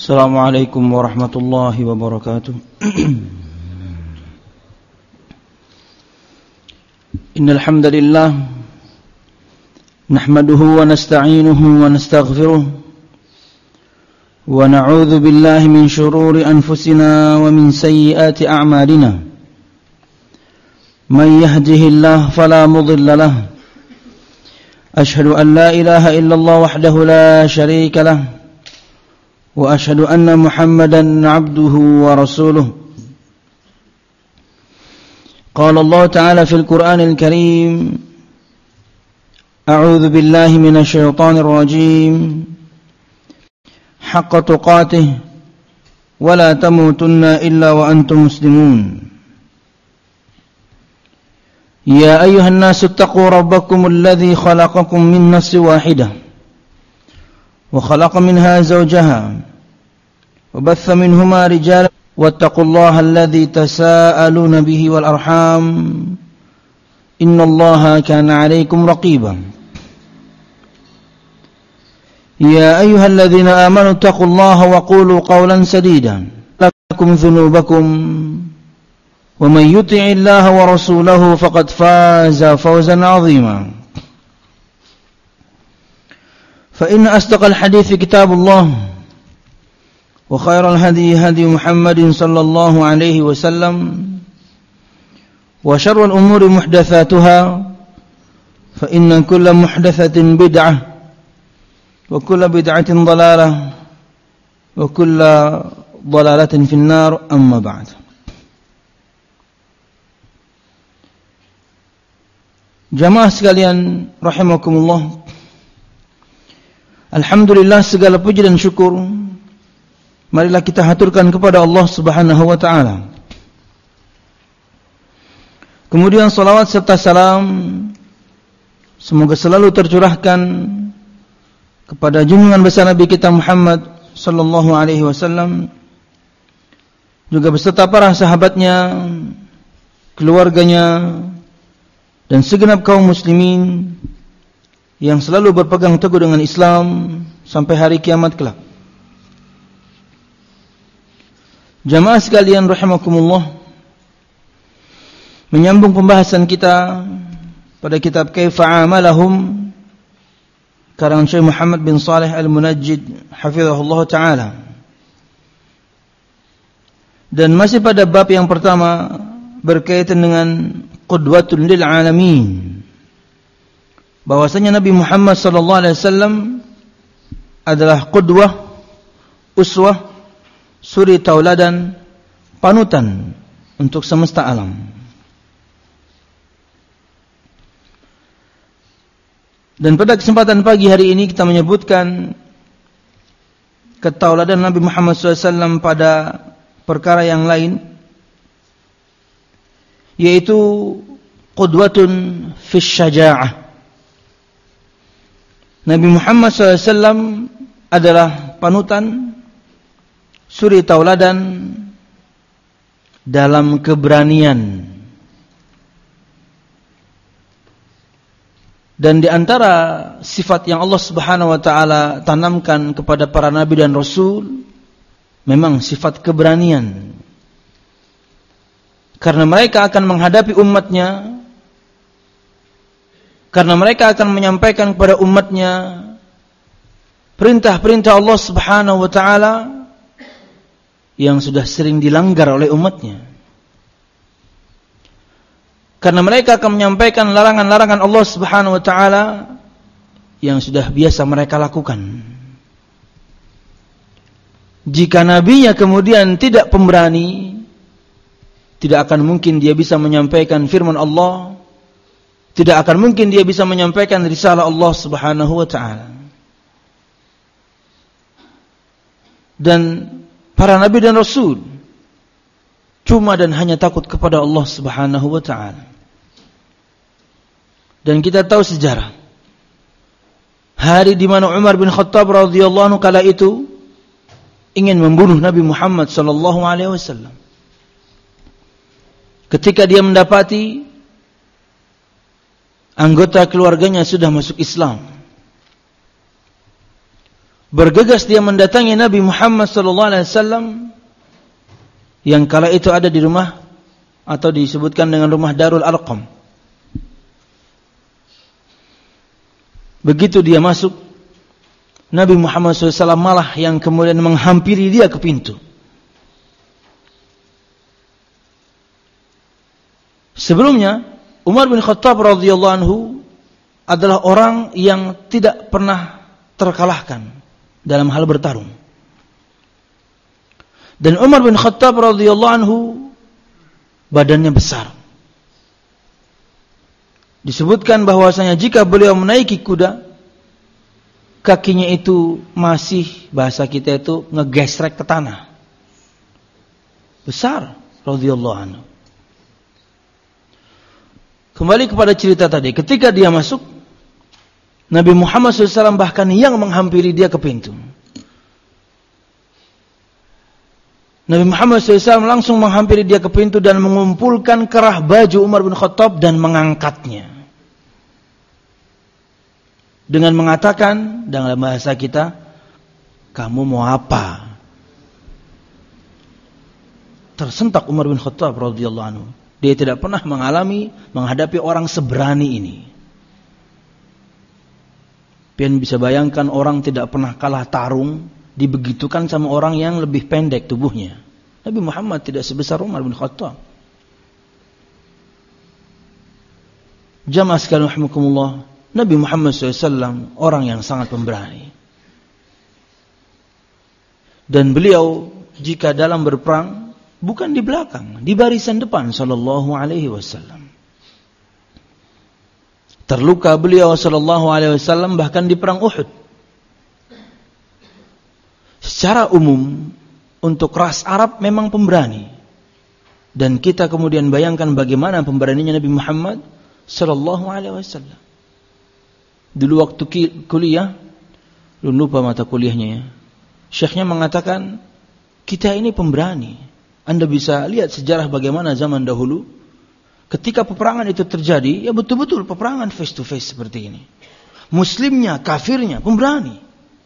Assalamualaikum warahmatullahi wabarakatuh. Innal hamdalillah nahmaduhu wa nasta'inuhu wa nastaghfiruh wa na'udzu billahi min shururi anfusina wa min sayyiati a'malina. Man yahdihillahu fala mudilla lahu. Ashhadu an la ilaha illallah wahdahu la sharika lahu. وأشهد أن محمدا عبده ورسوله قال الله تعالى في القرآن الكريم أعوذ بالله من الشيطان الرجيم حق تقاته ولا تموتن إلا وأنتم مسلمون يا أيها الناس اتقوا ربكم الذي خلقكم من نفس واحدة وخلق منها زوجها وبث منهما رجالا واتقوا الله الذي تساءلون به والأرحام إن الله كان عليكم رقيبا يا أيها الذين آمنوا اتقوا الله وقولوا قولا سديدا لكم ذنوبكم ومن يطع الله ورسوله فقد فاز فوزا عظيما فإن أصدق الحديث كتاب الله وخير الهدي هدي محمد صلى الله عليه وسلم وشر الأمور محدثاتها فإن كل محدثة بدعة وكل بدعة ضلالة وكل ضلالة في النار أما بعد. Jamaah sekalian rahimakumullah, alhamdulillah, segala puji dan syukur marilah kita haturkan kepada Allah Subhanahu wa ta'ala. Kemudian salawat serta salam semoga selalu tercurahkan kepada junjungan besar Nabi kita Muhammad sallallahu alaihi wasallam, juga beserta para sahabatnya, keluarganya, dan segenap kaum muslimin yang selalu berpegang teguh dengan Islam sampai hari kiamat kelak. Jamaah sekalian rahimakumullah, menyambung pembahasan kita pada kitab Kaifa Amalahum karangan Syekh Muhammad bin Shalih Al-Munajjid hafizahullah ta'ala, dan masih pada bab yang pertama berkaitan dengan qudwatun lil alamin, bahwasanya Nabi Muhammad sallallahu alaihi wasallam adalah qudwah, uswah, suri tauladan, panutan untuk semesta alam. Dan pada kesempatan pagi hari ini kita menyebutkan ketauladan Nabi Muhammad SAW pada perkara yang lain, yaitu qudwatun fi syaja'ah. Nabi Muhammad SAW adalah panutan, suri tauladan dalam keberanian. Dan di antara sifat yang Allah Subhanahu wa ta'ala tanamkan kepada para nabi dan rasul memang sifat keberanian. Karena mereka akan menghadapi umatnya, karena mereka akan menyampaikan kepada umatnya perintah-perintah Allah Subhanahu wa ta'ala yang sudah sering dilanggar oleh umatnya. Karena mereka akan menyampaikan larangan-larangan Allah Subhanahu wa ta'ala yang sudah biasa mereka lakukan. Jika nabinya kemudian tidak pemberani, tidak akan mungkin dia bisa menyampaikan firman Allah, tidak akan mungkin dia bisa menyampaikan risalah Allah Subhanahu wa ta'ala. Dan para nabi dan rasul cuma dan hanya takut kepada Allah Subhanahu wa ta'ala. Dan kita tahu sejarah hari di mana Umar bin Khattab radhiyallahu anhu kala itu ingin membunuh Nabi Muhammad sallallahu alaihi wasallam. Ketika dia mendapati anggota keluarganya sudah masuk Islam, Bergegas dia mendatangi Nabi Muhammad SAW yang kala itu ada di rumah atau disebutkan dengan rumah Darul Arqam. Begitu dia masuk, Nabi Muhammad SAW malah yang kemudian menghampiri dia ke pintu. Sebelumnya Umar bin Khattab radhiyallahu anhu adalah orang yang tidak pernah terkalahkan dalam hal bertarung. Dan Umar bin Khattab radhiyallahu anhu badannya besar. Disebutkan bahwasanya jika beliau menaiki kuda, kakinya itu masih, bahasa kita itu, ngegesrek ke tanah. Besar radhiyallahu anhu. Kembali kepada cerita tadi, ketika dia masuk, Nabi Muhammad SAW bahkan yang menghampiri dia ke pintu. Nabi Muhammad SAW langsung menghampiri dia ke pintu dan mengumpulkan kerah baju Umar bin Khattab dan mengangkatnya. Dengan mengatakan dalam bahasa kita, kamu mau apa? Tersentak Umar bin Khattab radhiyallahu anhu. Dia tidak pernah menghadapi orang seberani ini. Pian bisa bayangkan orang tidak pernah kalah tarung, dibegitukan sama orang yang lebih pendek tubuhnya. Nabi Muhammad tidak sebesar Umar bin Khattab. Jamaah sekalian rahimakumullah, Nabi Muhammad SAW orang yang sangat pemberani. Dan beliau jika dalam berperang bukan di belakang, di barisan depan sallallahu alaihi wasallam. Terluka beliau sallallahu alaihi wasallam bahkan di perang Uhud. Secara umum untuk ras Arab memang pemberani. Dan kita kemudian bayangkan bagaimana pemberaninya Nabi Muhammad sallallahu alaihi wasallam. Dulu waktu kuliah, lupa mata kuliahnya ya. Syekhnya mengatakan, kita ini pemberani. Anda bisa lihat sejarah bagaimana zaman dahulu ketika peperangan itu terjadi, ya betul-betul peperangan face to face seperti ini. Muslimnya, kafirnya, pemberani.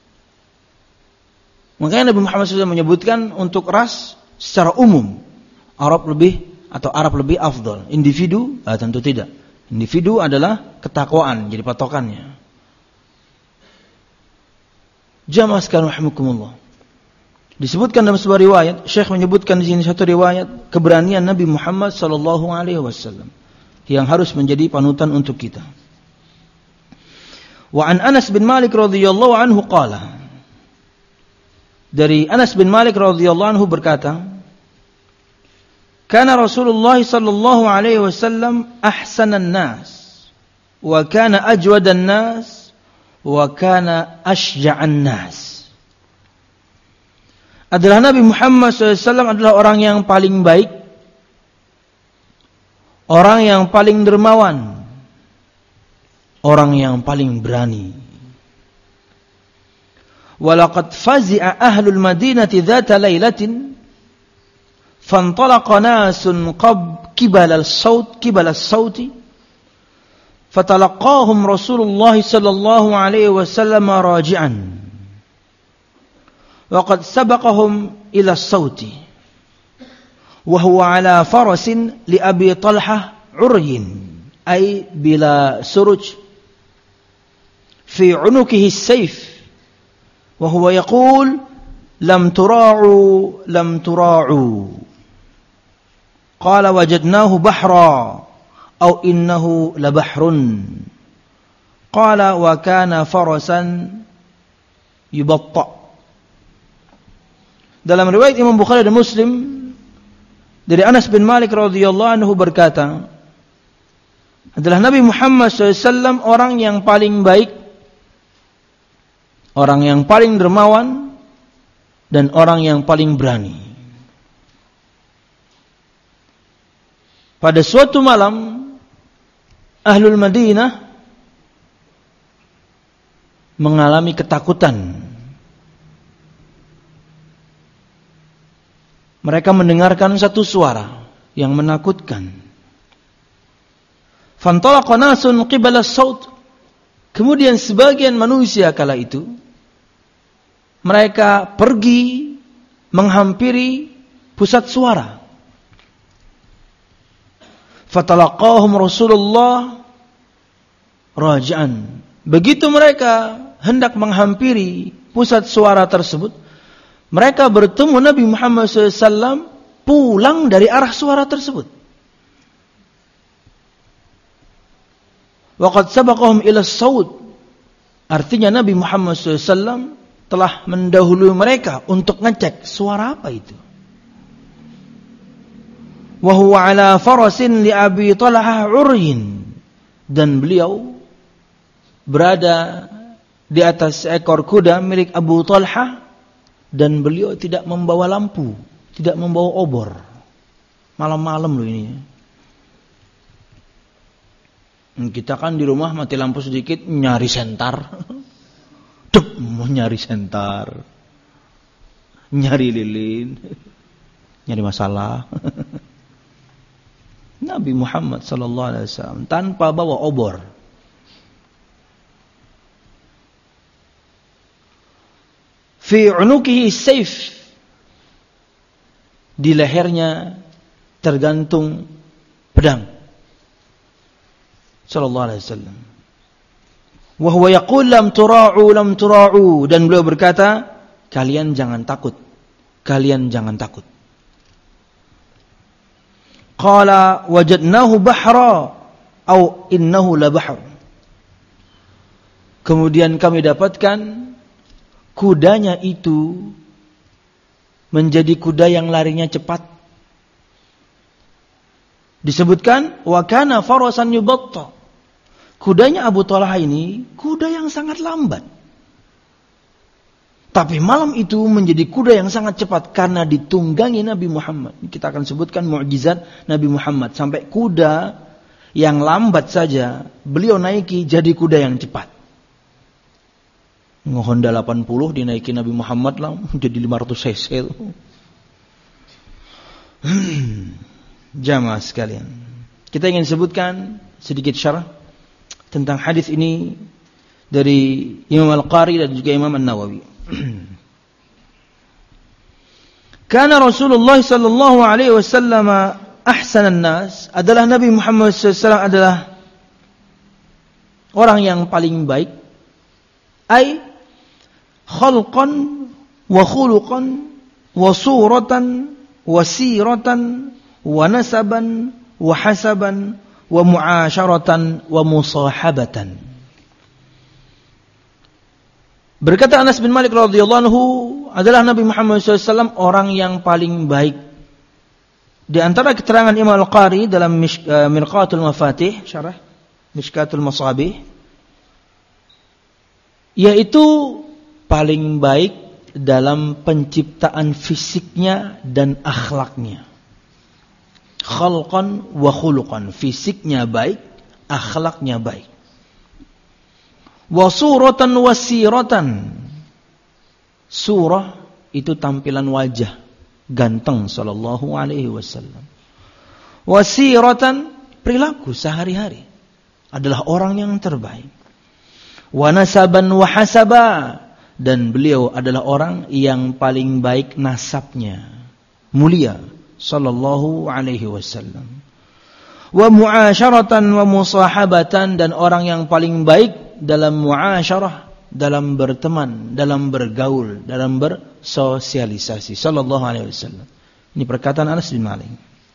Makanya Nabi Muhammad SAW menyebutkan untuk ras secara umum Arab lebih afdal. Individu tentu tidak. Individu adalah ketakwaan jadi patokannya. Jamaah sekalian rahimakumullah. Disebutkan dalam sebuah riwayat, Syekh menyebutkan di sini satu riwayat keberanian Nabi Muhammad sallallahu alaihi wasallam yang harus menjadi panutan untuk kita. Wa an Anas bin Malik radhiyallahu anhu qala. Dari Anas bin Malik radhiyallahu anhu berkata, kana Rasulullah sallallahu alaihi wasallam ahsanan nas wa kana ajwadan nas wa kana asyja'an nas. Adalah Nabi Muhammad SAW adalah orang yang paling baik, orang yang paling dermawan, orang yang paling berani. Walaqad fazi'a ahlul madinati dhata lailatin fantalaqa nasun qibala as-sauti fatalaqahum Rasulullah sallallahu alaihi wasallam raji'an wa qad sabaqahum ila as-sauti wa huwa ala farasin li Abi Talhah uryin ay bila suruj fi unukihi as-sayf wa huwa yaqul lam tura'u qala wajadnahu bahra aw innahu la bahrun qala wa kana farasan yubatta. Dalam riwayat Imam Bukhari dan Muslim dari Anas bin Malik radhiyallahu anhu berkata, adalah Nabi Muhammad SAW orang yang paling baik, orang yang paling dermawan, dan orang yang paling berani. Pada suatu malam, Ahlul Madinah mengalami ketakutan. Mereka mendengarkan satu suara yang menakutkan. Fantalaqa nasun qibala as-saut. Kemudian sebagian manusia kala itu mereka pergi menghampiri pusat suara. Fatalaqahum Rasulullah raji'an. Begitu mereka hendak menghampiri pusat suara tersebut, mereka bertemu Nabi Muhammad SAW pulang dari arah suara tersebut. Waqad sabaqahum ila as-saud. Artinya Nabi Muhammad SAW telah mendahului mereka untuk ngecek suara apa itu. Wa huwa ala farasin li Abi Talhah uryin, dan beliau berada di atas seekor kuda milik Abu Talhah, dan beliau tidak membawa lampu, tidak membawa obor. Malam-malam loh ini. Kita kan di rumah mati lampu sedikit nyari sentar. Mau nyari sentar. Nyari lilin. Nyari masalah. Nabi Muhammad sallallahu alaihi wasallam tanpa bawa obor. Fi unukihi sayf. Di lehernya tergantung pedang. Sallallahu alaihi wasallam. Wa huwa yaqul lam tura'u, dan beliau berkata, kalian jangan takut. Kalian jangan takut. Qala wajadnahu bahra au innahu la bahr. Kemudian kami dapatkan kudanya itu menjadi kuda yang larinya cepat. Disebutkan wa kana farasan yubatta. Kudanya Abu Talhah ini kuda yang sangat lambat. Tapi malam itu menjadi kuda yang sangat cepat karena ditunggangi Nabi Muhammad. Kita akan sebutkan mukjizat Nabi Muhammad. Sampai kuda yang lambat saja beliau naiki jadi kuda yang cepat. Honda 80 dinaiki Nabi Muhammad lah jadi 500 cc. Jamaah sekalian, kita ingin sebutkan sedikit syarah tentang hadis ini dari Imam Al-Qari dan juga Imam An-Nawawi. Karena Rasulullah sallallahu alaihi wasallam ahsanan nas, adalah Nabi Muhammad SAW adalah orang yang paling baik, ai khalqan wa khuluqan wa suratan wa siratan wa nasaban wa hasaban wa mu'asyaratan wa musahabatan. Berkata Anas bin Malik radhiyallahu anhu, adalah Nabi Muhammad SAW orang yang paling baik. Di antara keterangan Imam Al-Qari dalam Mirqatul Mafatih, syarah Mishkatul Masabih, yaitu paling baik dalam penciptaan fisiknya dan akhlaknya. Khalqan wa khuluqan, fisiknya baik, akhlaknya baik. Wa suratan wa siratan, surah itu tampilan wajah, ganteng sallallahu alaihi wasallam. Wa siratan, perilaku sehari-hari, adalah orang yang terbaik. Wa nasaban wa hasaba, dan beliau adalah orang yang paling baik nasabnya, mulia sallallahu alaihi wasallam. Wa mu'asyaratan wa musahabatan, dan orang yang paling baik dalam mu'asyarah, dalam berteman, dalam bergaul, dalam bersosialisasi sallallahu alaihi wasallam. Ini perkataan Anas bin Malik.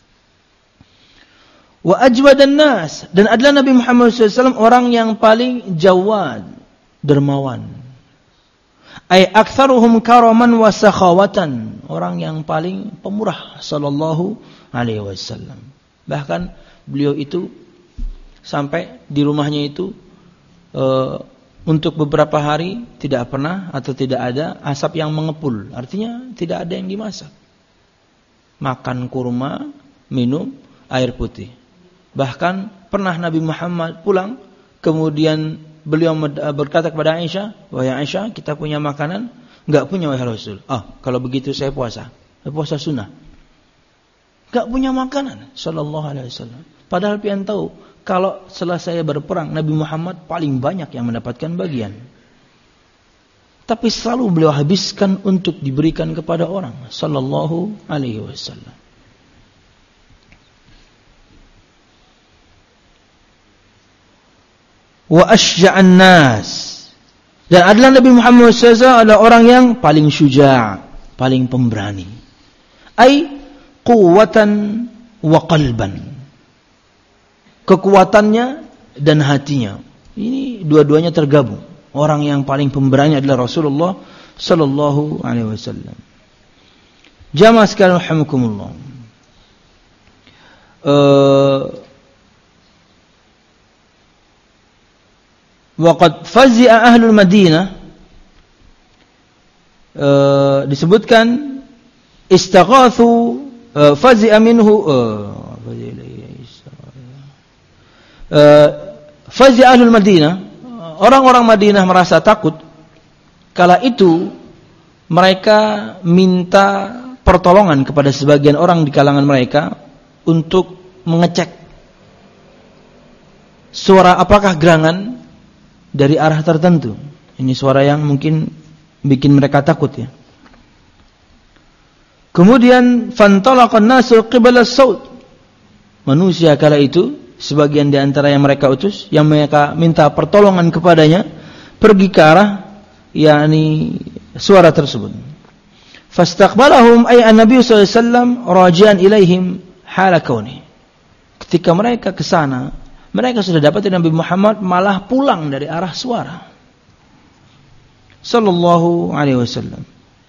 Wa ajwadan nas, dan adalah Nabi Muhammad SAW orang yang paling jawad, dermawan. Ay aktsaruhum karaman wa sakhawatan, orang yang paling pemurah sallallahu alaihi wasallam. Bahkan beliau itu sampai di rumahnya itu untuk beberapa hari tidak pernah atau tidak ada asap yang mengepul. Artinya tidak ada yang dimasak. Makan kurma, minum air putih. Bahkan pernah Nabi Muhammad pulang, kemudian beliau berkata kepada Aisyah, wahai Aisyah, kita punya makanan? Enggak punya wahai Rasul. Kalau begitu saya puasa. Saya puasa sunnah. Enggak punya makanan sallallahu alaihi wasallam. Padahal pian tahu kalau setelah saya berperang, Nabi Muhammad paling banyak yang mendapatkan bagian. tapi selalu beliau habiskan untuk diberikan kepada orang, sallallahu alaihi wasallam. Wa asyja'an nas, dan adalah Nabi Muhammad SAW adalah orang yang paling syuja', paling pemberani. Ai quwwatan wa qalban, kekuatannya dan hatinya. Ini dua-duanya tergabung. Orang yang paling pemberani adalah Rasulullah sallallahu alaihi wasallam. Jamaah sekalian rahimakumullah. Waqad fazi'a ahlul Madinah, disebutkan istaghathu fazi'a minhu fazi'a ahlul Madinah, orang-orang Madinah merasa takut. Kala itu mereka minta pertolongan kepada sebagian orang di kalangan mereka untuk mengecek suara apakah gerangan dari arah tertentu. Ini suara yang mungkin bikin mereka takut ya. Kemudian fantalaqan nasu qibala as-saut, manusia kala itu sebagian di antara yang mereka utus, yang mereka minta pertolongan kepadanya, pergi ke arah yakni suara tersebut. Fastaqbalahum ay an-nabiy sallallahu alaihi wasallam rajian ilaihim hala kauni. Ketika mereka ke sana, mereka sudah dapat Nabi Muhammad malah pulang dari arah suara, sallallahu alaihi wasallam.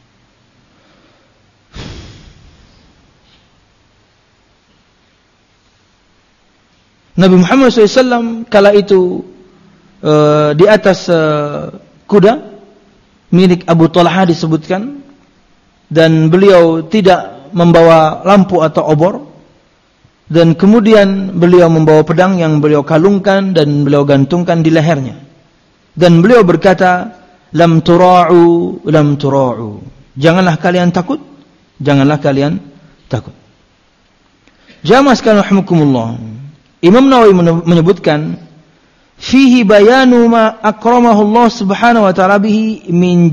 Nabi Muhammad SAW kala itu di atas kuda milik Abu Talha disebutkan, dan beliau tidak membawa lampu atau obor, dan kemudian beliau membawa pedang yang beliau kalungkan dan beliau gantungkan di lehernya, dan beliau berkata, lam tura'u, janganlah kalian takut, janganlah kalian takut. Jamaah sekalian rahimakumullah, Imam Nawawi menyebutkan fihi bayanu ma akramahu Allah subhanahu wa ta'ala bihi min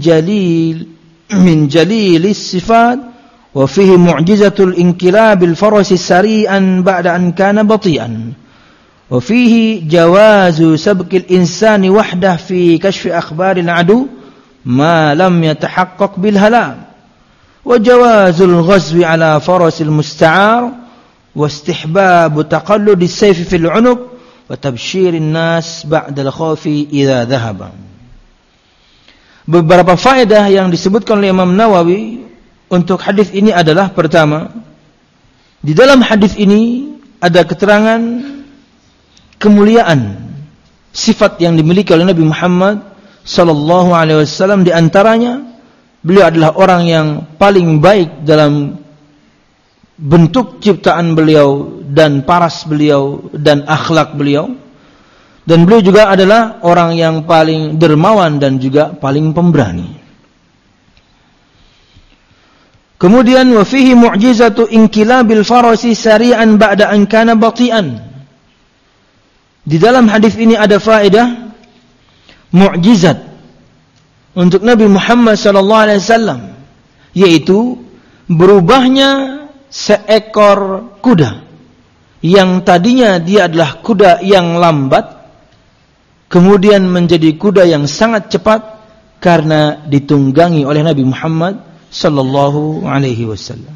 jalilis sifat, wa fihi mu'jizatul inqilabil farasi sari'an ba'da an kana bati'an, wa fihi jawazu sabqil insani wahdah fi kashfi akhbaril adu ma lam yatahaqqaq bil halal, wa jawazul ghazwi ala farasil musta'ar, واستحباب تقلد السيف في العنق وتبشير الناس بعد الخوف إذا ذهب. Beberapa faedah yang disebutkan oleh Imam Nawawi untuk hadis ini adalah, pertama, di dalam hadis ini ada keterangan kemuliaan sifat yang dimiliki oleh Nabi Muhammad sallallahu alaihi wasallam. Di antaranya beliau adalah orang yang paling baik dalam bentuk ciptaan beliau dan paras beliau dan akhlak beliau, dan beliau juga adalah orang yang paling dermawan dan juga paling pemberani. Kemudian wa fihi mu'jizatu inqilabil farasi sari'an ba'da an kana bati'an. Di dalam hadis ini ada faedah mukjizat untuk Nabi Muhammad sallallahu alaihi wasallam, yaitu berubahnya seekor kuda yang tadinya dia adalah kuda yang lambat, kemudian menjadi kuda yang sangat cepat karena ditunggangi oleh Nabi Muhammad sallallahu alaihi wasallam.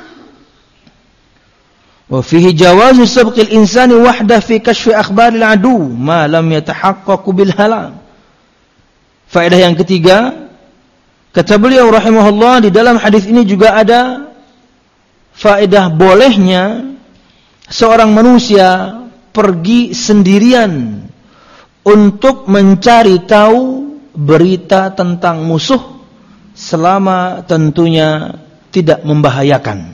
Wa fihi jawazu sabqil insani wahdah fi kashfi akhbaril adu ma lam yatahaqqaq bil halal. Faedah yang ketiga, kata beliau rahimahullah, di dalam hadis ini juga ada faedah bolehnya seorang manusia pergi sendirian untuk mencari tahu berita tentang musuh selama tentunya tidak membahayakan.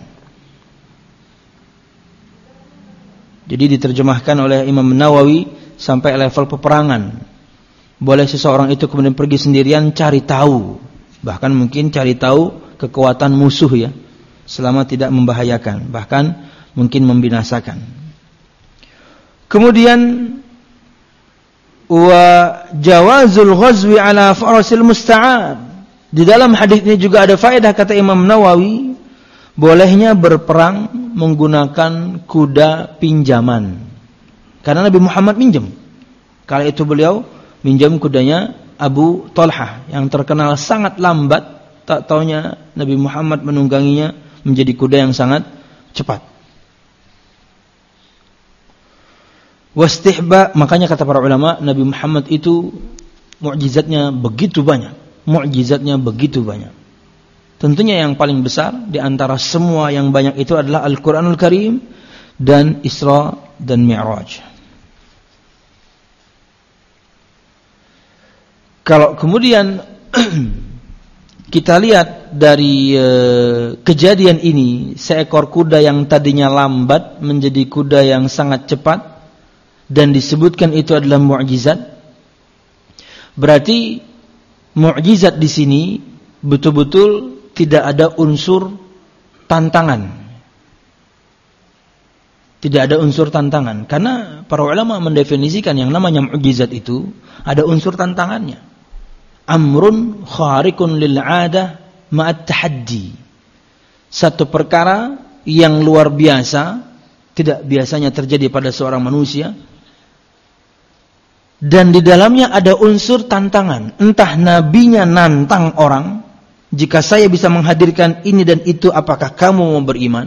Jadi diterjemahkan oleh Imam Nawawi sampai level peperangan. Boleh seseorang itu kemudian pergi sendirian cari tahu, bahkan mungkin cari tahu kekuatan musuh ya, selama tidak membahayakan, bahkan mungkin membinasakan. Kemudian wa jawazul ghazwi ala farasil musta'ad, Di dalam hadis ini juga ada faedah, kata Imam Nawawi, bolehnya berperang menggunakan kuda pinjaman. Karena Nabi Muhammad minjem. Kala itu beliau minjam kudanya Abu Talhah yang terkenal sangat lambat. Tak taunya Nabi Muhammad menungganginya menjadi kuda yang sangat cepat. Wastihba, makanya kata para ulama, Nabi Muhammad itu mukjizatnya begitu banyak. Tentunya yang paling besar di antara semua yang banyak itu adalah Al-Qur'anul Karim dan Isra dan Mi'raj. Kalau kemudian kita lihat dari kejadian ini, seekor kuda yang tadinya lambat menjadi kuda yang sangat cepat dan disebutkan itu adalah mukjizat. Berarti mukjizat di sini betul-betul tidak ada unsur tantangan. Tidak ada unsur tantangan. Karena para ulama mendefinisikan yang namanya mukjizat itu ada unsur tantangannya. Amrun khariqun lil 'adah ma'at tahaddi. Satu perkara yang luar biasa, tidak biasanya terjadi pada seorang manusia. Dan di dalamnya ada unsur tantangan. Entah nabinya nantang orang, jika saya bisa menghadirkan ini dan itu, apakah kamu mau beriman?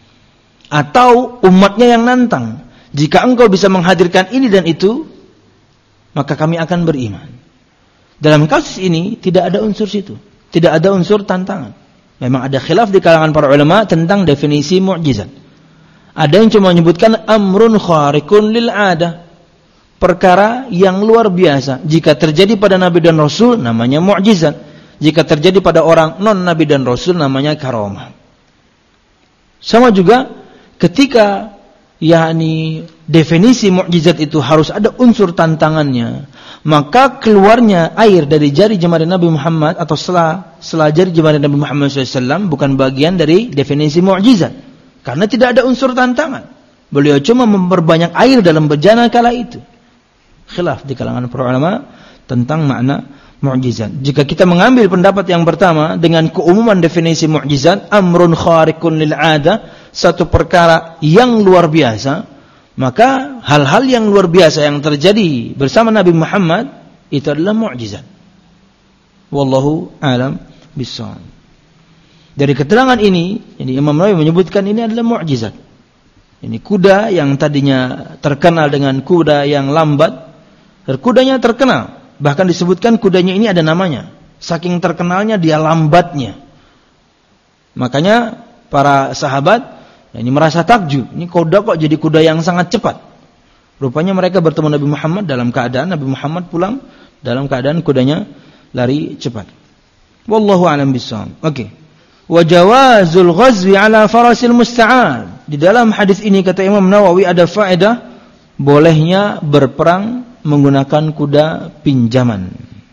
Atau umatnya yang nantang, jika engkau bisa menghadirkan ini dan itu, maka kami akan beriman. Dalam kasus ini tidak ada unsur situ, tidak ada unsur tantangan. Memang ada khilaf di kalangan para ulama tentang definisi mukjizat. Ada yang cuma menyebutkan amrun khariqun lil 'adah, perkara yang luar biasa. Jika terjadi pada Nabi dan Rasul, namanya mukjizat. Jika terjadi pada orang non Nabi dan Rasul, namanya karamah. Sama juga ketika definisi mukjizat itu harus ada unsur tantangannya, maka keluarnya air dari jari jemari Nabi Muhammad atau setelah jari jemari Nabi Muhammad SAW bukan bagian dari definisi mukjizat, karena tidak ada unsur tantangan. Beliau cuma memperbanyak air dalam bejana kala itu. Khilaf di kalangan para ulama tentang makna mukjizat. Jika kita mengambil pendapat yang pertama dengan keumuman definisi mukjizat, amrun khariqun lil 'adah, satu perkara yang luar biasa, maka hal-hal yang luar biasa yang terjadi bersama Nabi Muhammad itu adalah mukjizat. Wallahu a'lam bishawab. Dari keterangan ini Imam Nawawi menyebutkan ini adalah mukjizat. Ini kuda yang tadinya terkenal dengan kuda yang lambat, kudanya terkenal. Bahkan disebutkan kudanya ini ada namanya. Saking terkenalnya dia lambatnya. Makanya para sahabat ini merasa takjub. Ini kuda kok jadi kuda yang sangat cepat. Rupanya mereka bertemu Nabi Muhammad dalam keadaan Nabi Muhammad pulang dalam keadaan kudanya lari cepat. Wallahu a'lam bishawab. Oke. Wa jawazul ghazwi ala farasil musta'an. Di dalam hadis ini kata Imam Nawawi ada faedah bolehnya berperang menggunakan kuda pinjaman.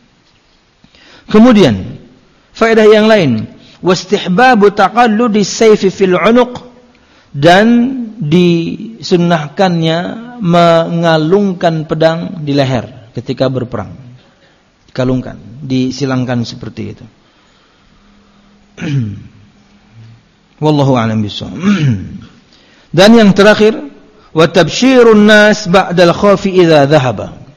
Kemudian faedah yang lain, wastihbabu taqalludi sayfi fil 'unuq, dan disunnahkannya mengalungkan pedang di leher ketika berperang. Kalungkan, disilangkan seperti itu. Wallahu a'lam bishawab. Dan yang terakhir, wa tabsyirun nas ba'dal khawfi idza dhahaba.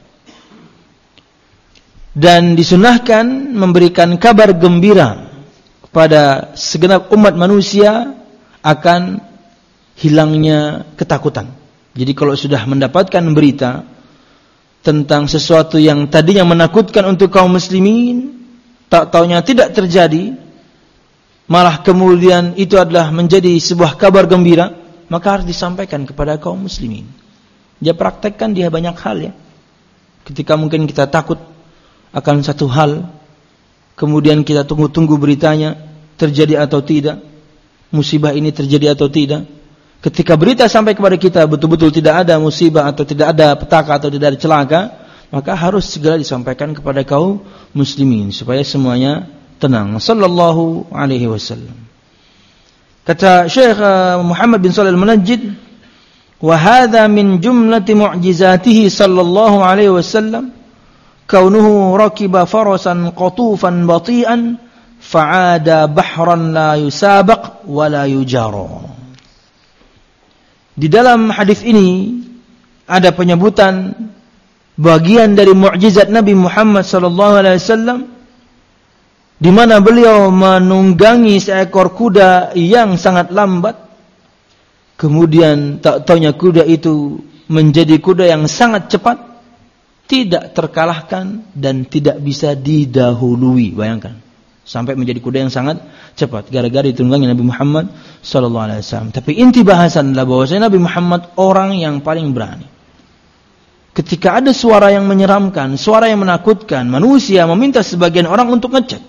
Dan disunahkan memberikan kabar gembira kepada segenap umat manusia akan hilangnya ketakutan. Jadi kalau sudah mendapatkan berita tentang sesuatu yang tadinya menakutkan untuk kaum muslimin, tak taunya tidak terjadi, malah kemudian itu adalah menjadi sebuah kabar gembira, maka harus disampaikan kepada kaum muslimin. Dia praktekkan dia banyak hal ya. Ketika mungkin kita takut akan satu hal, kemudian kita tunggu-tunggu beritanya terjadi atau tidak, musibah ini terjadi atau tidak. Ketika berita sampai kepada kita betul-betul tidak ada musibah atau tidak ada petaka atau tidak ada celaka, maka harus segera disampaikan kepada kaum muslimin supaya semuanya tenang. Sallallahu alaihi wasallam. Kata Syekh Muhammad bin Shalih Al-Munajjid, wa hadza min jumlati mu'jizatihi sallallahu alaihi wasallam kaunuhu rakiba farasan qatufan bati'an fa'ada bahran la yusabaq wa la yujara. Di dalam hadis ini ada penyebutan bagian dari mukjizat Nabi Muhammad sallallahu alaihi wasallam di mana beliau menunggangi seekor kuda yang sangat lambat. Kemudian tak taunya kuda itu menjadi kuda yang sangat cepat, tidak terkalahkan dan tidak bisa didahului. Bayangkan, sampai menjadi kuda yang sangat cepat gara-gara ditunggangi Nabi Muhammad sallallahu alaihi wasallam. Tapi inti bahasan adalah bahwasanya Nabi Muhammad orang yang paling berani. Ketika ada suara yang menyeramkan, suara yang menakutkan, manusia meminta sebagian orang untuk ngecek.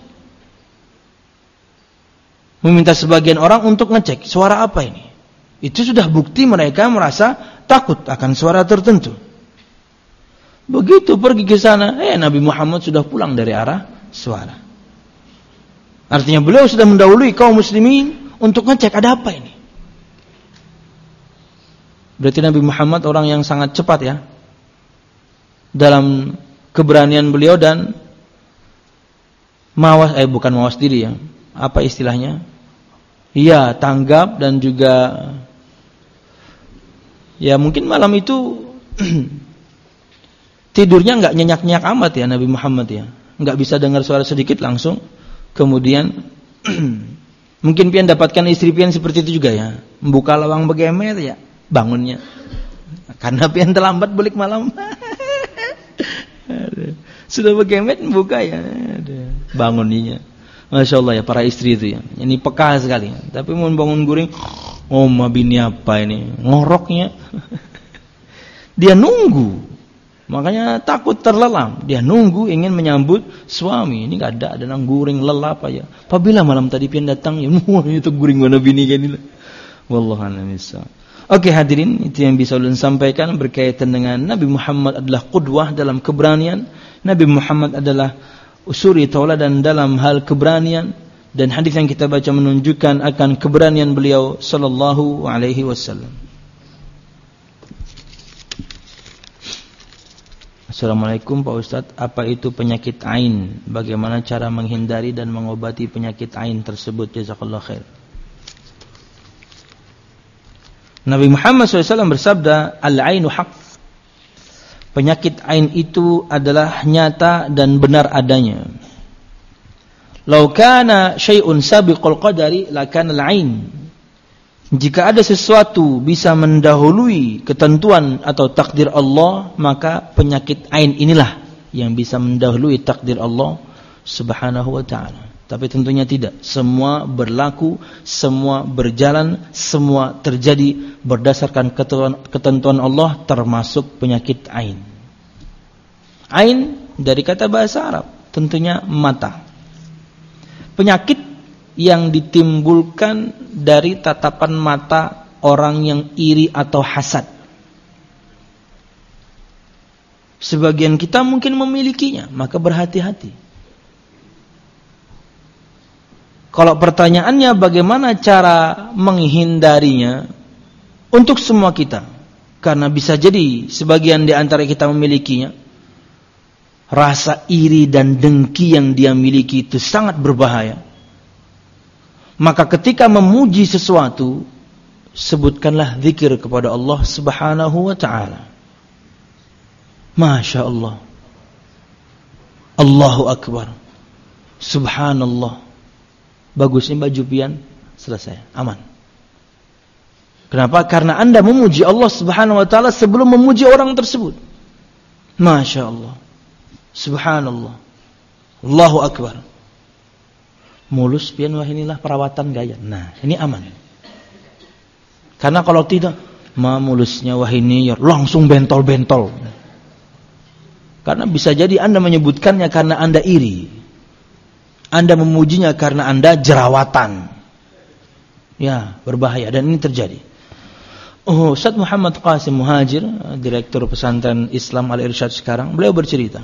Meminta sebagian orang untuk ngecek suara apa ini. Itu sudah bukti mereka merasa takut akan suara tertentu. Begitu pergi ke sana, Nabi Muhammad sudah pulang dari arah suara. Artinya beliau sudah mendahului kaum muslimin untuk ngecek ada apa ini. Berarti Nabi Muhammad orang yang sangat cepat ya dalam keberanian beliau dan bukan mawas diri ya. Apa istilahnya? Iya, tanggap dan juga ya mungkin malam itu tidurnya enggak nyenyak-nyenyak amat ya Nabi Muhammad ya. Enggak bisa dengar suara sedikit langsung. Kemudian mungkin pian dapatkan istri pian seperti itu juga ya. Membuka lawang begemet ya bangunnya. Karena pian terlambat balik malam. Sudah begemet membuka ya. Bangunnya. Masya Allah ya para istri itu ya. Ini peka sekali. Tapi mau bangun guring, bini apa ini? Ngoroknya. Dia nunggu. Makanya takut terlelap. Dia nunggu ingin menyambut suami. Ini gak ada nang guring lelap aja. Apabila malam tadi pian datang ya, itu guring mana bini kan ini. Wallahu a'lam bishawab. Oke hadirin, itu yang bisa ulun sampaikan berkaitan dengan Nabi Muhammad adalah qudwah dalam keberanian. Nabi Muhammad adalah usuri tauladan dalam hal keberanian, dan hadis yang kita baca menunjukkan akan keberanian beliau sallallahu alaihi wasallam. Assalamualaikum Pak Ustadz, apa itu penyakit ain? Bagaimana cara menghindari dan mengobati penyakit ain tersebut? Jazakallahu khair. Nabi Muhammad SAW bersabda, al-ainu haq. Penyakit ain itu adalah nyata dan benar adanya. Lau kana syai'un sabiqul qadari lakana al-ain. Jika ada sesuatu bisa mendahului ketentuan atau takdir Allah, maka penyakit ain inilah yang bisa mendahului takdir Allah Subhanahu wa ta'ala. Tapi tentunya tidak. Semua berlaku, semua berjalan, semua terjadi berdasarkan ketentuan Allah, termasuk penyakit ain. Ain dari kata bahasa Arab, tentunya mata. Penyakit yang ditimbulkan dari tatapan mata orang yang iri atau hasad. Sebagian kita mungkin memilikinya, maka berhati-hati. Kalau pertanyaannya bagaimana cara menghindarinya, untuk semua kita, karena bisa jadi sebagian di antara kita memilikinya, rasa iri dan dengki yang dia miliki itu sangat berbahaya. Maka ketika memuji sesuatu, sebutkanlah zikir kepada Allah Subhanahu wa ta'ala. Masya Allah, Allahu Akbar, Subhanallah. Bagusnya baju pian, selesai, aman. Kenapa? Karena Anda memuji Allah Subhanahu wa ta'ala sebelum memuji orang tersebut. Masya Allah, Subhanallah, Allahu Akbar. Mulus pian, wah inilah perawatan gaya. Nah, ini aman. Karena kalau tidak, mulusnya wah ini langsung bentol-bentol. Karena bisa jadi Anda menyebutkannya karena Anda iri. Anda memujinya karena Anda jerawatan. Ya, berbahaya, dan ini terjadi. Ustaz Muhammad Qasim Muhajir, Direktur Pesantren Islam Al-Irsyad sekarang, beliau bercerita.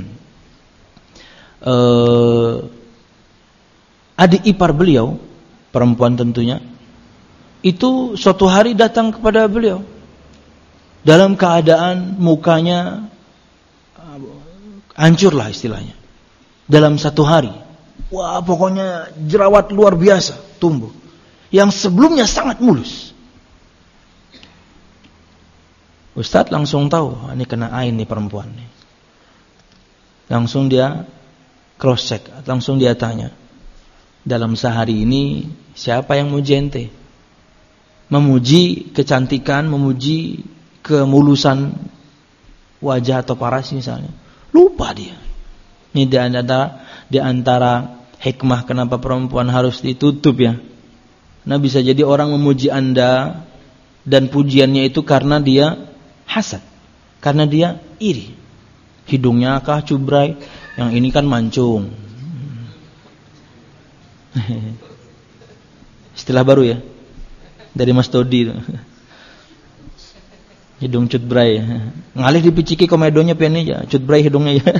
Adik ipar beliau, perempuan tentunya, itu suatu hari datang kepada beliau dalam keadaan mukanya hancurlah istilahnya. Dalam satu hari Wah, pokoknya jerawat luar biasa tumbuh. Yang sebelumnya sangat mulus. Ustadz langsung tahu, ini kena ain nih perempuan nih. Langsung dia cross check, langsung dia tanya, dalam sehari ini siapa yang muji ente? Memuji kecantikan, memuji kemulusan wajah atau paras misalnya. Lupa dia. Ini di antara hikmah kenapa perempuan harus ditutup ya. Nah, bisa jadi orang memuji Anda dan pujiannya itu karena dia hasad, karena dia iri. Hidungnya kah cubrai, yang ini kan mancung. Istilah baru ya, dari Mas Todi itu. Hidung cutbrai. Ngalih dipiciki komedonya pian aja, cutbrai hidungnya ya.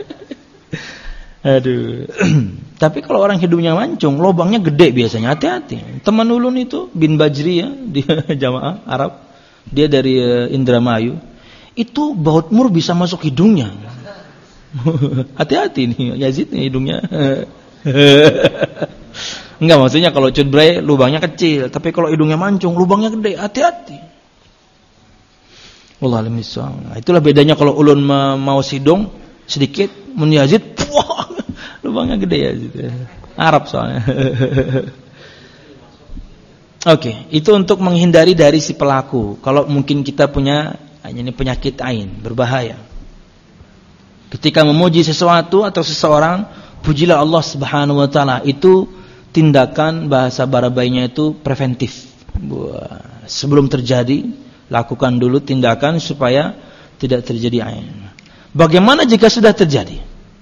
Aduh. Tapi kalau orang hidungnya mancung, lubangnya gede biasanya, hati-hati. Teman ulun itu bin Bajri ya, dia jamaah Arab. Dia dari Indramayu. Itu baut mur bisa masuk hidungnya. Hati-hati nih Yazid nih hidungnya. Enggak, maksudnya kalau cutbray lubangnya kecil, tapi kalau hidungnya mancung lubangnya gede, hati-hati. Wallah alim bisawab. Itulah bedanya kalau ulun mau hidung sedikit, mun Yazid, wah, lubangnya gede ya gitu. Arab soalnya. Oke, itu untuk menghindari dari si pelaku. Kalau mungkin kita punya ini penyakit ain, berbahaya. Ketika memuji sesuatu atau seseorang, pujilah Allah Subhanahu wa taala. Itu tindakan bahasa barabainya itu preventif. Sebelum terjadi, lakukan dulu tindakan supaya tidak terjadi ain. Bagaimana jika sudah terjadi?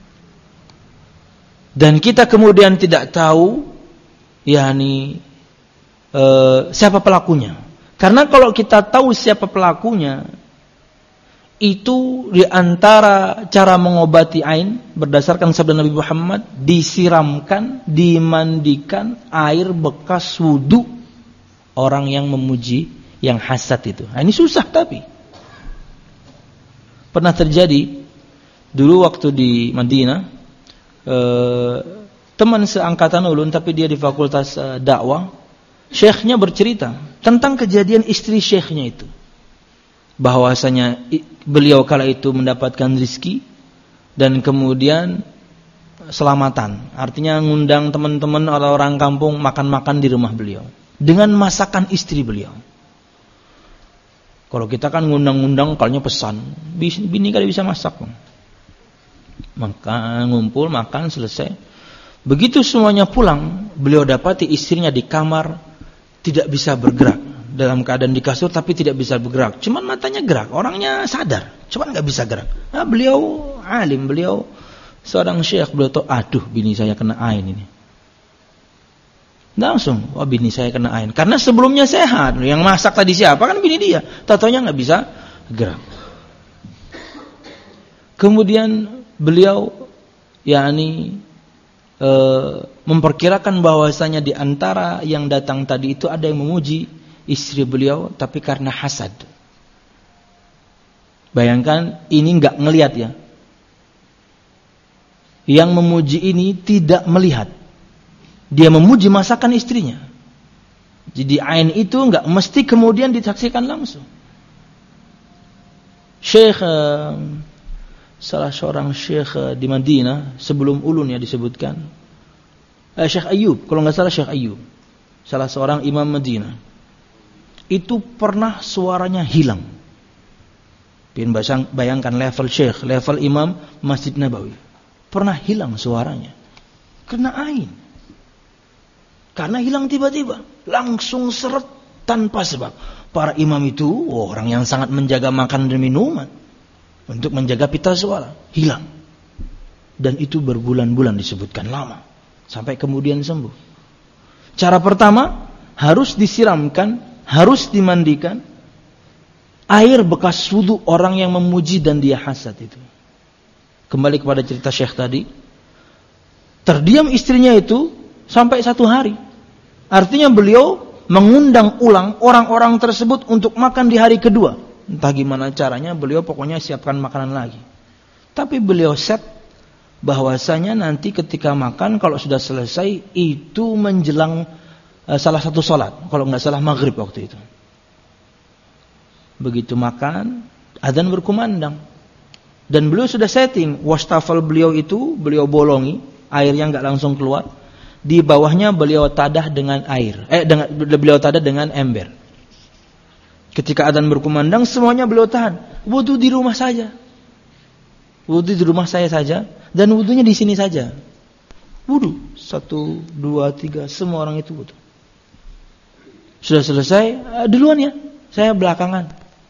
Dan kita kemudian tidak tahu siapa pelakunya. Karena kalau kita tahu siapa pelakunya, itu diantara cara mengobati ain berdasarkan sabda Nabi Muhammad, disiramkan, dimandikan air bekas wudu orang yang memuji, yang hasad itu. Nah, ini susah tapi pernah terjadi dulu waktu di Madinah. Teman seangkatan ulun tapi dia di fakultas dakwah. Syekhnya bercerita tentang kejadian istri syekhnya itu, bahwasanya beliau kala itu mendapatkan rizki dan kemudian selamatan, artinya ngundang teman-teman orang kampung makan-makan di rumah beliau dengan masakan istri beliau. Kalau kita kan ngundang-ngundang kalanya pesan, bini kali bisa masak, maka ngumpul makan selesai. Begitu semuanya pulang, beliau dapati istrinya di kamar tidak bisa bergerak, dalam keadaan di kasur tapi tidak bisa bergerak, cuman matanya gerak, orangnya sadar, cuman nggak bisa gerak. Nah, beliau alim, beliau seorang syekh, beliau tahu, aduh bini saya kena ain ini. Langsung, wah bini saya kena ain, karena sebelumnya sehat, yang masak tadi siapa, kan bini dia, tatonya nggak bisa gerak. Kemudian beliau memperkirakan bahwasanya di antara yang datang tadi itu ada yang memuji istri beliau tapi karena hasad. Bayangkan ini enggak ngelihat ya. Yang memuji ini tidak melihat. Dia memuji masakan istrinya. Jadi ain itu enggak mesti kemudian disaksikan langsung. Syekh salah seorang syekh di Madinah sebelum ulun ya disebutkan, Syekh Ayyub, kalau nggak salah Syekh Ayyub, salah seorang imam Madinah, itu pernah suaranya hilang. Bayangkan level syekh, level imam Masjid Nabawi, pernah hilang suaranya kena ain, karena hilang tiba-tiba, langsung seret tanpa sebab. Para imam itu orang yang sangat menjaga makan dan minuman, untuk menjaga pita suara, hilang. Dan itu berbulan-bulan disebutkan, lama, sampai kemudian sembuh. Cara pertama, harus disiramkan, harus dimandikan air bekas wudu orang yang memuji dan dia hasad itu. Kembali kepada cerita Syekh tadi, terdiam istrinya itu sampai 1 hari. Artinya beliau mengundang ulang orang-orang tersebut untuk makan di hari kedua. Entah gimana caranya, beliau pokoknya siapkan makanan lagi. Tapi beliau set bahwasanya nanti ketika makan kalau sudah selesai itu menjelang salah satu salat, kalau enggak salah maghrib waktu itu. Begitu makan, adzan berkumandang. Dan beliau sudah setting, wastafel beliau itu, beliau bolongi, airnya enggak langsung keluar. Di bawahnya beliau tadah dengan air, beliau tadah dengan ember. Ketika adzan berkumandang, semuanya beliau tahan. Wudu di rumah saja. Wudu di rumah saya saja. Dan wudunya di sini saja. Wudu. 1, 2, 3. Semua orang itu wudu. Sudah selesai. Duluan ya. Saya belakangan.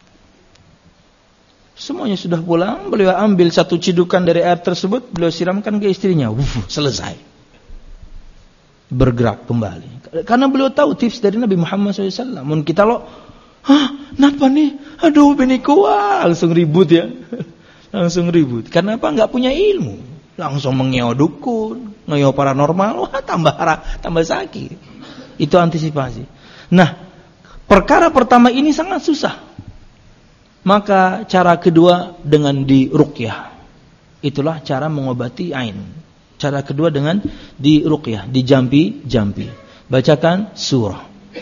Semuanya sudah pulang. Beliau ambil 1 cidukan dari air tersebut. Beliau siramkan ke istrinya. Selesai. Bergerak kembali. Karena beliau tahu tips dari Nabi Muhammad SAW. Mun kita napa nih? Aduh biniku. Langsung ribut ya. Langsung ribut. Karena apa? Enggak punya ilmu. Langsung mengeo dukun, ngeo paranormal, tambah sakit. Itu antisipasi. Nah, perkara pertama ini sangat susah. Maka cara kedua dengan diruqyah. Itulah cara mengobati ain. Cara kedua dengan diruqyah, dijampi. Bacakan surah.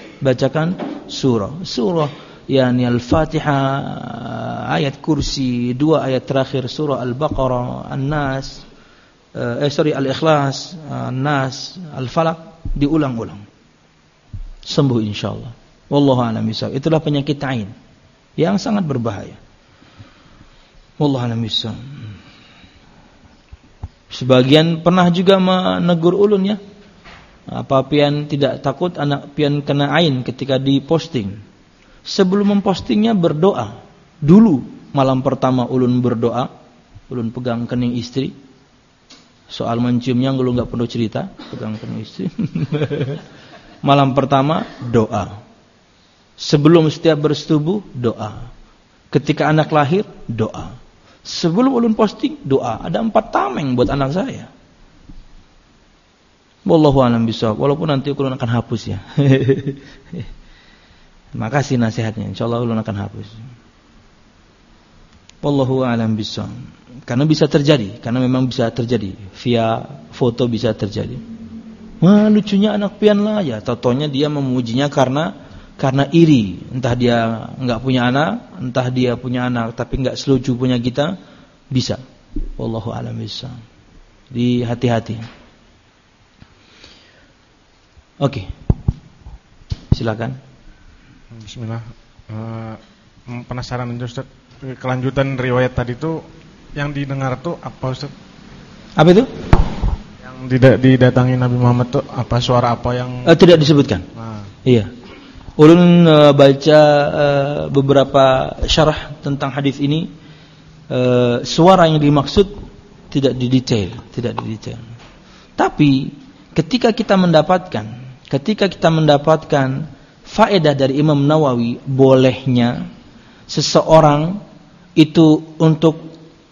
Surah yani Al-Fatihah, ayat kursi, 2 ayat terakhir surah Al-Baqarah, An-Nas, Al-Ikhlas, An-Nas, Al-Falaq diulang-ulang. Sembuh insyaallah. Wallahu a'lam bishawab. Itulah penyakit ain yang sangat berbahaya. Wallahu a'lam bishawab. Sebagian pernah juga menegur ulun ya. Apa pian tidak takut anak pian kena ain ketika diposting. Sebelum mempostingnya berdoa. Dulu malam pertama ulun berdoa, ulun pegang kening istri. Soal menciumnya ulun enggak perlu cerita, pegang kening istri. Malam pertama doa. Sebelum setiap bersetubuh doa. Ketika anak lahir doa. Sebelum ulun posting doa. Ada 4 tameng buat anak saya. Wallahu a'lam bishawab. Walaupun nanti ulun akan hapus ya. Makasih nasihatnya. Insyaallah ulun akan hapus. Wallahu a'lam bishawab. Karena bisa terjadi, karena memang bisa terjadi. Via foto bisa terjadi. Wah, lucunya anak pian lah ya. Totonya dia memujinya karena iri. Entah dia enggak punya anak, entah dia punya anak tapi enggak selucu punya kita, bisa. Wallahu a'lam bishawab. Di hati-hati. Oke. Silakan. Bismillah. Penasaran Ustaz, kelanjutan riwayat tadi itu yang didengar tuh apa Ustaz? Apa itu? Yang didatangi Nabi Muhammad tuh apa, suara apa yang tidak disebutkan. Iya. Ulun baca beberapa syarah tentang hadis ini, suara yang dimaksud tidak didetail. Tapi ketika kita mendapatkan faedah dari Imam Nawawi, bolehnya seseorang itu untuk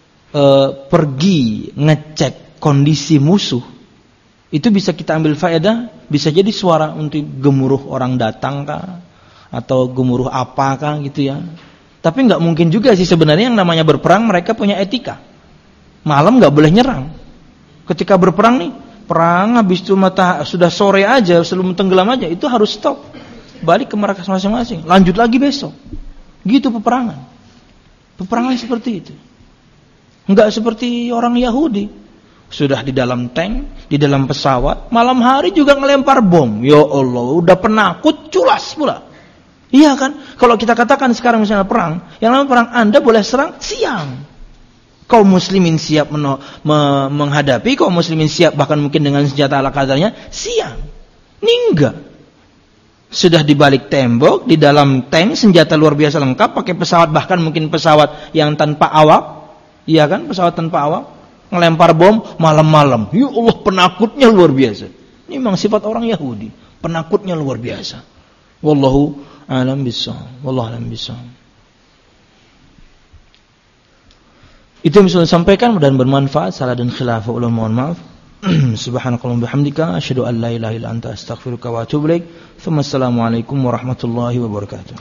pergi ngecek kondisi musuh, itu bisa kita ambil faedah. Bisa jadi suara untuk gemuruh orang datang kah, atau gemuruh apakah gitu ya. Tapi nggak mungkin juga sih sebenarnya, yang namanya berperang mereka punya etika. Malam nggak boleh nyerang. Ketika berperang nih, perang habis itu sudah sore aja, sebelum tenggelam aja, itu harus stop. Balik ke markas masing-masing, lanjut lagi besok. Gitu peperangan. Peperangan seperti itu. Enggak seperti orang Yahudi. Sudah di dalam tank, di dalam pesawat, malam hari juga ngelempar bom. Ya Allah, udah penakut, culas pula. Iya kan? Kalau kita katakan sekarang misalnya perang, yang namanya perang Anda boleh serang siang. Kaum muslimin siap menghadapi, kaum muslimin siap bahkan mungkin dengan senjata ala kadarnya siang. Ini enggak. Sudah di balik tembok, di dalam tank, senjata luar biasa lengkap, pakai pesawat, bahkan mungkin pesawat yang tanpa awak. Iya kan, pesawat tanpa awak, ngelempar bom malam-malam. Ya Allah, penakutnya luar biasa. Ini memang sifat orang Yahudi, penakutnya luar biasa. Wallahu a'lam bishawab. Itu yang bisa saya sampaikan, dan bermanfaat. Salah dan khilaf ulun mohon maaf. Subhanakallahumma bihamdika asyhadu an la ilaha illa anta astaghfiruka wa atubu ilaik. Assalamualaikum warahmatullahi wabarakatuh.